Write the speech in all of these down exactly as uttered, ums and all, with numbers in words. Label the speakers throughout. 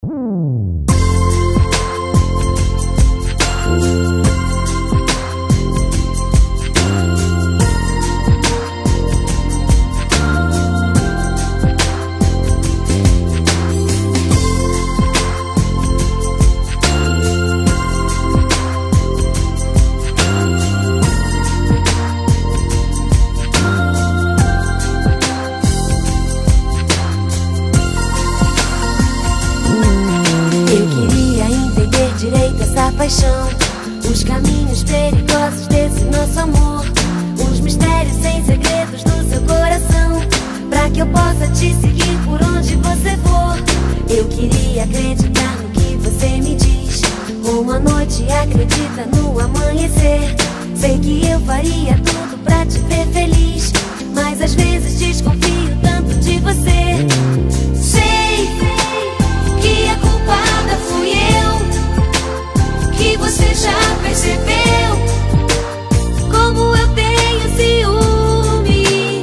Speaker 1: Paixão, os caminhos perigosos desse nosso amor, os mistérios sem segredos do seu coração, pra que eu possa te seguir por onde você for. Eu queria acreditar no que você me diz, como a noite acredita no amanhecer. Sei que eu faria tudo pra te ver feliz, mas às vezes desconfio tanto de você. Sei que a culpada fui eu, que você já percebeu como eu tenho ciúme.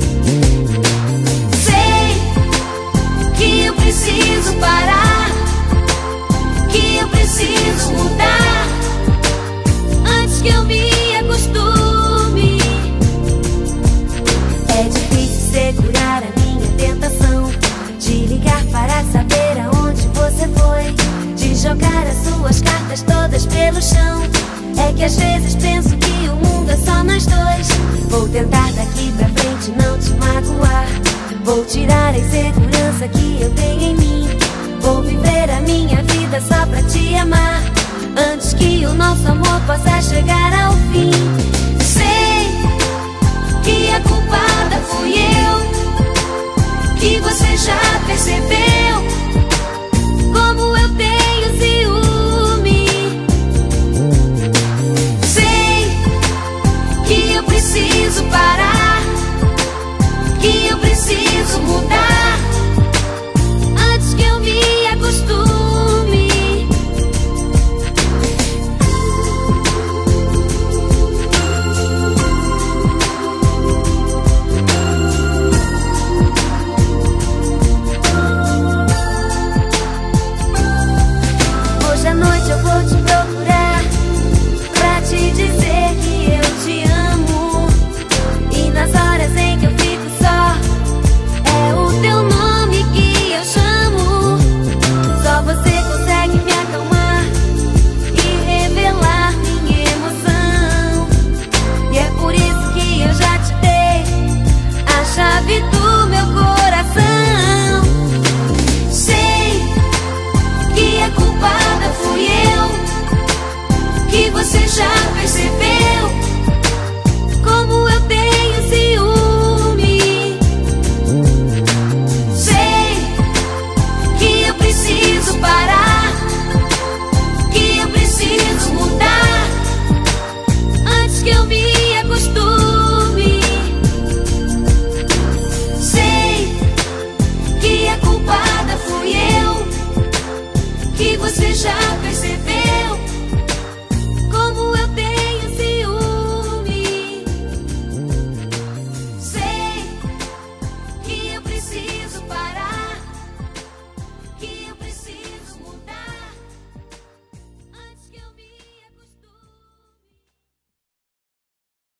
Speaker 1: Sei que eu preciso parar, que eu preciso mudar antes que eu me acostume. É difícil segurar a minha tentação de ligar para saber aonde você foi, de jogar as suas cartas todas pelo chão. É que às vezes penso que o mundo é só nós dois. Vou tentar daqui pra frente não te magoar, vou tirar a insegurança que eu tenho em mim, vou viver a minha vida só pra te amar, antes que o nosso amor possa chegar a